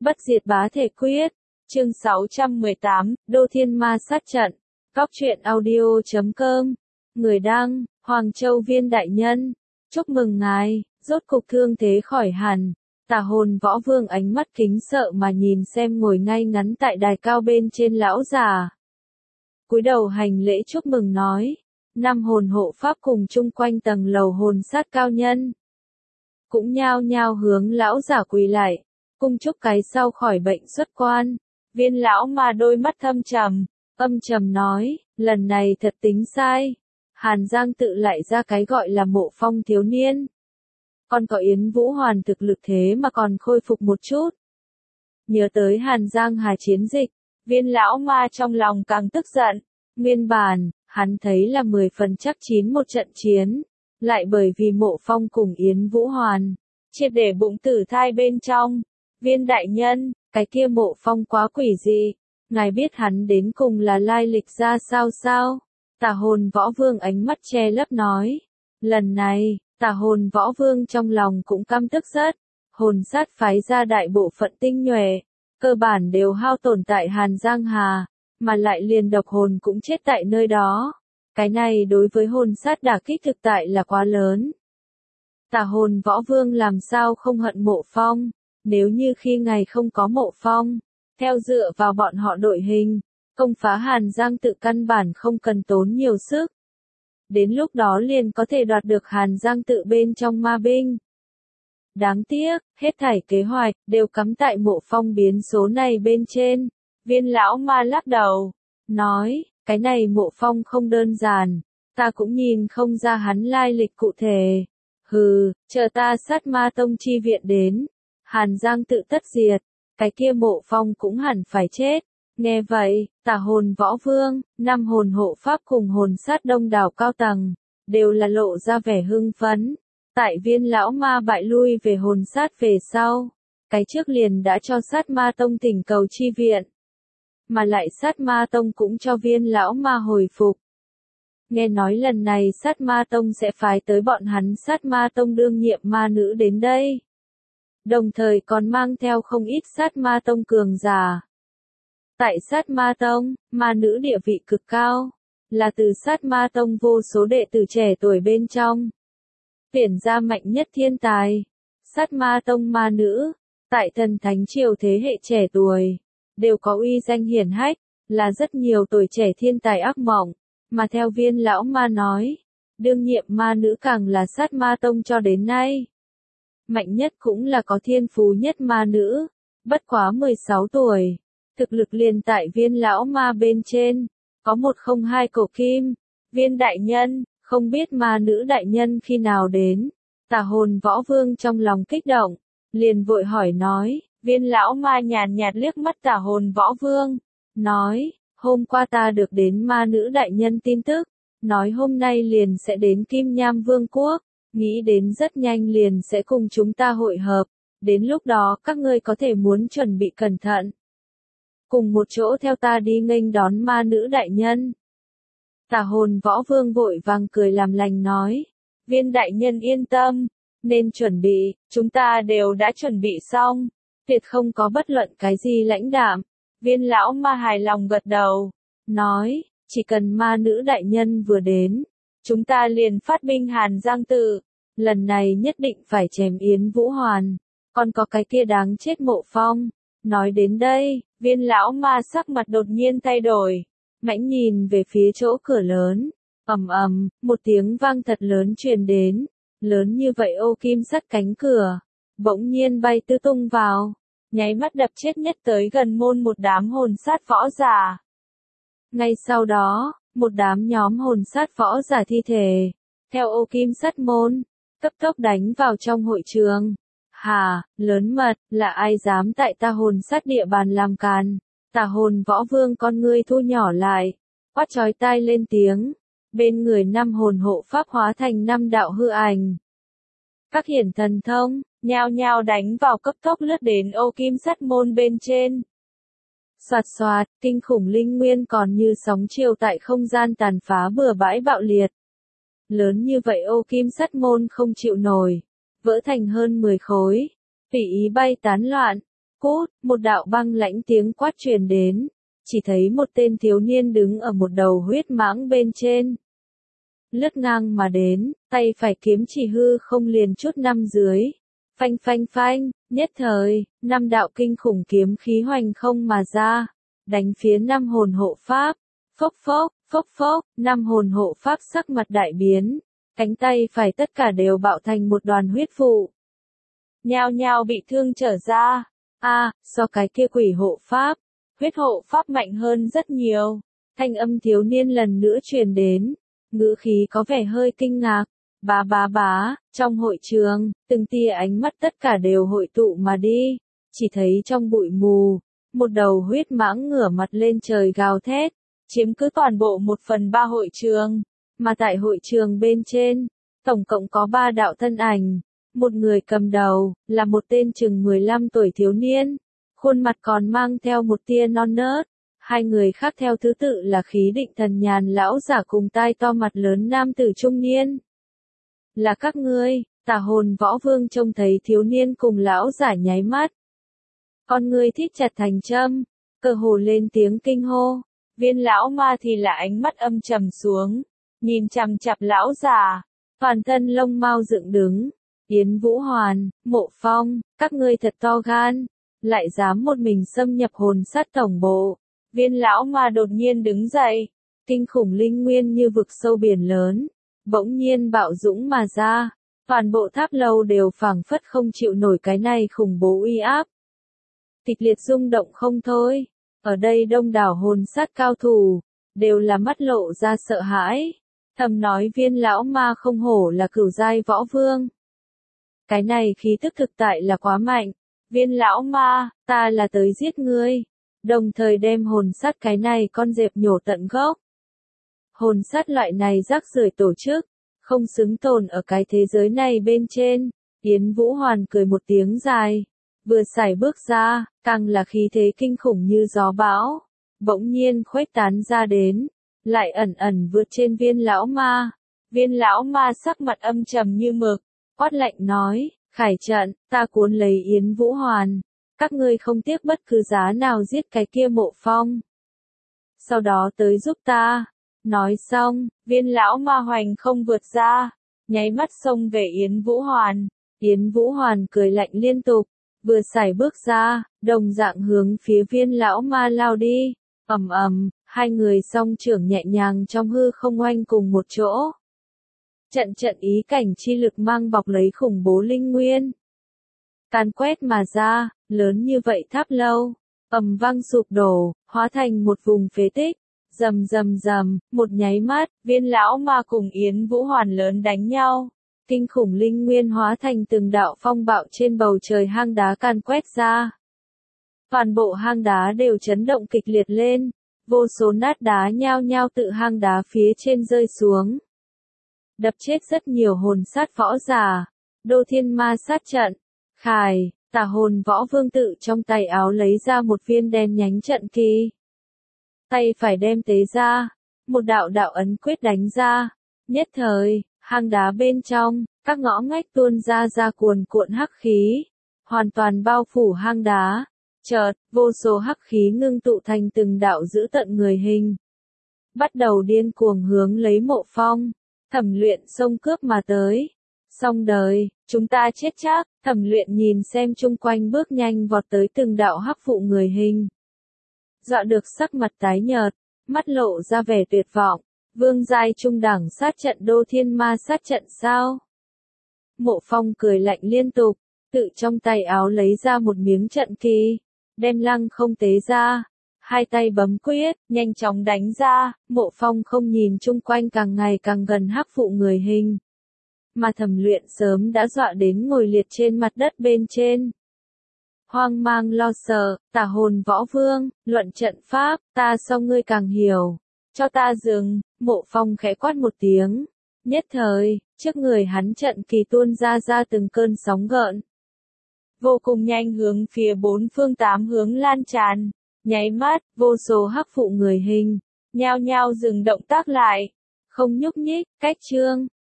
Bất diệt bá thể quyết. Chương 618, Đô Thiên Ma sát trận. Góc truyện audio.com. Người đăng, Hoàng Châu Viên đại nhân. Chúc mừng ngài, rốt cục thương thế khỏi hẳn. Tà Hồn Võ Vương ánh mắt kính sợ mà nhìn xem ngồi ngay ngắn tại đài cao bên trên lão già. Cúi đầu hành lễ chúc mừng nói. Năm hồn hộ pháp cùng chung quanh tầng lầu hồn sát cao nhân cũng nhao nhao hướng lão giả quỳ lại, cung chúc cái sau khỏi bệnh xuất quan. Viên lão mà đôi mắt thâm trầm, âm trầm nói, lần này thật tính sai. Hàn Giang tự lại ra cái gọi là Mộ Phong thiếu niên. Còn có Yến Vũ Hoàn thực lực thế mà còn khôi phục một chút. Nhớ tới Hàn Giang Hà chiến dịch, viên lão ma trong lòng càng tức giận. Nguyên bản, hắn thấy là 10 phần chắc chín một trận chiến. Lại bởi vì Mộ Phong cùng Yến Vũ Hoàn, triệt để bụng tử thai bên trong. Viên đại nhân, cái kia Mộ Phong quá quỷ dị. Ngài biết hắn đến cùng là lai lịch ra sao? Tà Hồn Võ Vương ánh mắt che lấp nói. Lần này, Tà Hồn Võ Vương trong lòng cũng căm tức rất. Hồn sát phái ra đại bộ phận tinh nhuệ, cơ bản đều hao tổn tại Hàn Giang Hà, mà lại liền độc hồn cũng chết tại nơi đó. Cái này đối với hồn sát đả kích thực tại là quá lớn. Tà Hồn Võ Vương làm sao không hận Mộ Phong, nếu như khi ngày không có Mộ Phong, theo dựa vào bọn họ đội hình, công phá Hàn Giang tự căn bản không cần tốn nhiều sức. Đến lúc đó liền có thể đoạt được Hàn Giang tự bên trong ma binh. Đáng tiếc, hết thảy kế hoạch đều cắm tại Mộ Phong biến số này bên trên. Viên lão ma lắc đầu, nói, cái này Mộ Phong không đơn giản, ta cũng nhìn không ra hắn lai lịch cụ thể. Hừ, chờ ta sát ma tông chi viện đến, Hàn Giang tự tất diệt, cái kia Mộ Phong cũng hẳn phải chết. Nghe vậy, Tà Hồn Võ Vương, năm hồn hộ pháp cùng hồn sát đông đảo cao tầng, đều là lộ ra vẻ hưng phấn. Tại viên lão ma bại lui về hồn sát về sau, cái trước liền đã cho sát ma tông thỉnh cầu chi viện. Mà lại sát ma tông cũng cho viên lão ma hồi phục. Nghe nói lần này sát ma tông sẽ phái tới bọn hắn sát ma tông đương nhiệm ma nữ đến đây. Đồng thời còn mang theo không ít sát ma tông cường giả. Tại sát ma tông, ma nữ địa vị cực cao, là từ sát ma tông vô số đệ tử trẻ tuổi bên trong tuyển ra mạnh nhất thiên tài. Sát ma tông ma nữ, tại Thần Thánh Triều thế hệ trẻ tuổi, đều có uy danh hiển hách, là rất nhiều tuổi trẻ thiên tài ác mộng, mà theo viên lão ma nói, đương nhiệm ma nữ càng là sát ma tông cho đến nay. Mạnh nhất cũng là có thiên phú nhất ma nữ, bất quá 16 tuổi, thực lực liền tại viên lão ma bên trên, có 102 cổ kim. Viên đại nhân, không biết ma nữ đại nhân khi nào đến. Tà Hồn Võ Vương trong lòng kích động, liền vội hỏi nói. Viên lão ma nhàn nhạt liếc mắt Tà Hồn Võ Vương, nói, hôm qua ta được đến ma nữ đại nhân tin tức, nói hôm nay liền sẽ đến Kim Nham Vương quốc, nghĩ đến rất nhanh liền sẽ cùng chúng ta hội hợp, đến lúc đó các ngươi có thể muốn chuẩn bị cẩn thận. Cùng một chỗ theo ta đi nghênh đón ma nữ đại nhân. Tà Hồn Võ Vương vội vàng cười làm lành nói, viên đại nhân yên tâm, nên chuẩn bị, chúng ta đều đã chuẩn bị xong. Tuyệt không có bất luận cái gì lãnh đạm. Viên lão ma hài lòng gật đầu, nói, chỉ cần ma nữ đại nhân vừa đến, chúng ta liền phát binh Hàn Giang tự, lần này nhất định phải chém Yến Vũ Hoàn, còn có cái kia đáng chết Mộ Phong. Nói đến đây, viên lão ma sắc mặt đột nhiên thay đổi, mãnh nhìn về phía chỗ cửa lớn, ầm ầm, một tiếng vang thật lớn truyền đến, lớn như vậy ô kim sắt cánh cửa, bỗng nhiên bay tứ tung vào, nháy mắt đập chết nhất tới gần môn một đám hồn sát võ giả. Ngay sau đó, một đám nhóm hồn sát võ giả thi thể, theo ô kim sắt môn, cấp tốc đánh vào trong hội trường. Hà, lớn mật, là ai dám tại ta hồn sát địa bàn làm càn? Tà Hồn Võ Vương con ngươi thu nhỏ lại, quát chói tai lên tiếng, bên người năm hồn hộ pháp hóa thành năm đạo hư ảnh. Các hiển thần thông, nhao nhao đánh vào cấp tốc lướt đến ô kim sắt môn bên trên. Soạt soạt, kinh khủng linh nguyên còn như sóng chiều tại không gian tàn phá bừa bãi bạo liệt. Lớn như vậy ô kim sắt môn không chịu nổi, vỡ thành hơn 10 khối, tùy ý bay tán loạn. Cút, một đạo băng lãnh tiếng quát truyền đến, chỉ thấy một tên thiếu niên đứng ở một đầu huyết mãng bên trên. Lướt ngang mà đến, tay phải kiếm chỉ hư không liền chút năm dưới. Phanh phanh phanh, nhất thời, năm đạo kinh khủng kiếm khí hoành không mà ra, đánh phía năm hồn hộ pháp. Phốc phốc, năm hồn hộ pháp sắc mặt đại biến, cánh tay phải tất cả đều bạo thành một đoàn huyết vụ. Nhao nhao bị thương trở ra. So cái kia quỷ hộ pháp, huyết hộ pháp mạnh hơn rất nhiều. Thanh âm thiếu niên lần nữa truyền đến, ngữ khí có vẻ hơi kinh ngạc. Bá, trong hội trường, từng tia ánh mắt tất cả đều hội tụ mà đi, chỉ thấy trong bụi mù, một đầu huyết mãng ngửa mặt lên trời gào thét, chiếm cứ toàn bộ 1/3 hội trường, mà tại hội trường bên trên, tổng cộng có 3 đạo thân ảnh, một người cầm đầu, là một tên chừng 15 tuổi thiếu niên, khuôn mặt còn mang theo một tia non nớt, hai người khác theo thứ tự là Khí Định Thần Nhàn lão giả cùng tai to mặt lớn nam tử trung niên. Là các ngươi. Tà Hồn Võ Vương trông thấy thiếu niên cùng lão giả nháy mắt. Con ngươi thít chặt thành châm, cơ hồ lên tiếng kinh hô. Viên lão ma thì là ánh mắt âm trầm xuống, nhìn chằm chằm lão giả, toàn thân lông mao dựng đứng. Yến Vũ Hoàn, Mộ Phong, các ngươi thật to gan, lại dám một mình xâm nhập hồn sát tổng bộ. Viên lão ma đột nhiên đứng dậy, kinh khủng linh nguyên như vực sâu biển lớn, bỗng nhiên bạo dũng mà ra, toàn bộ tháp lâu đều phảng phất không chịu nổi cái này khủng bố uy áp. Kịch liệt rung động không thôi, ở đây đông đảo hồn sát cao thủ, đều là mắt lộ ra sợ hãi, thầm nói viên lão ma không hổ là cửu giai võ vương. Cái này khí tức thực tại là quá mạnh, viên lão ma, ta là tới giết ngươi, đồng thời đem hồn sát cái này con dẹp nhổ tận gốc. Hồn sát loại này rác rưởi tổ chức, không xứng tồn ở cái thế giới này bên trên. Yến Vũ Hoàn cười một tiếng dài, vừa sải bước ra, càng là khí thế kinh khủng như gió bão, bỗng nhiên khuếch tán ra đến, lại ẩn ẩn vượt trên viên lão ma. Viên lão ma sắc mặt âm trầm như mực, quát lạnh nói, khải trận, ta cuốn lấy Yến Vũ Hoàn, các ngươi không tiếc bất cứ giá nào giết cái kia Mộ Phong. Sau đó tới giúp ta. Nói xong, viên lão ma hoành không vượt ra, nháy mắt xông về Yến Vũ Hoàn. Yến Vũ Hoàn cười lạnh liên tục, vừa sải bước ra, đồng dạng hướng phía viên lão ma lao đi. Hai người song trưởng nhẹ nhàng trong hư không oanh cùng một chỗ. Trận ý cảnh chi lực mang bọc lấy khủng bố linh nguyên. Càn quét mà ra, lớn như vậy tháp lâu, vang sụp đổ, hóa thành một vùng phế tích. Rầm, một nháy mắt, viên lão ma cùng Yến Vũ Hoàn lớn đánh nhau. Kinh khủng linh nguyên hóa thành từng đạo phong bạo trên bầu trời hang đá càn quét ra. Toàn bộ hang đá đều chấn động kịch liệt lên, vô số nát đá nhao nhao tự hang đá phía trên rơi xuống. Đập chết rất nhiều hồn sát võ giả. Đô Thiên Ma sát trận. Khải, Tà Hồn Võ Vương tự trong tay áo lấy ra một viên đen nhánh trận kỳ. Tay phải đem tế ra, một đạo ấn quyết đánh ra, nhất thời, hang đá bên trong, các ngõ ngách tuôn ra cuồn cuộn hắc khí, hoàn toàn bao phủ hang đá. Chợt, vô số hắc khí ngưng tụ thành từng đạo dữ tợn người hình, bắt đầu điên cuồng hướng lấy Mộ Phong. Thẩm Luyện xông cướp mà tới. Xong đời, chúng ta chết chắc. Thẩm Luyện nhìn xem chung quanh bước nhanh vọt tới từng đạo hắc vụ người hình, dọa được sắc mặt tái nhợt, mắt lộ ra vẻ tuyệt vọng. Vương giai trung đẳng sát trận Đô Thiên Ma sát trận sao? Mộ Phong cười lạnh liên tục, tự trong tay áo lấy ra một miếng trận kỳ, đem lăng không tế ra, hai tay bấm quyết, nhanh chóng đánh ra. Mộ Phong không nhìn chung quanh càng ngày càng gần hắc vụ người hình, mà Thẩm Luyện sớm đã dọa đến ngồi liệt trên mặt đất bên trên. Hoang mang lo sợ, Tà Hồn Võ Vương, luận trận pháp, ta so ngươi càng hiểu. Cho ta dừng. Mộ Phong khẽ quát một tiếng. Nhất thời, trước người hắn trận kỳ tuôn ra từng cơn sóng gợn, vô cùng nhanh hướng phía bốn phương tám hướng lan tràn. Nháy mắt, vô số hắc phụ người hình, nhao nhao dừng động tác lại, không nhúc nhích. Cách chương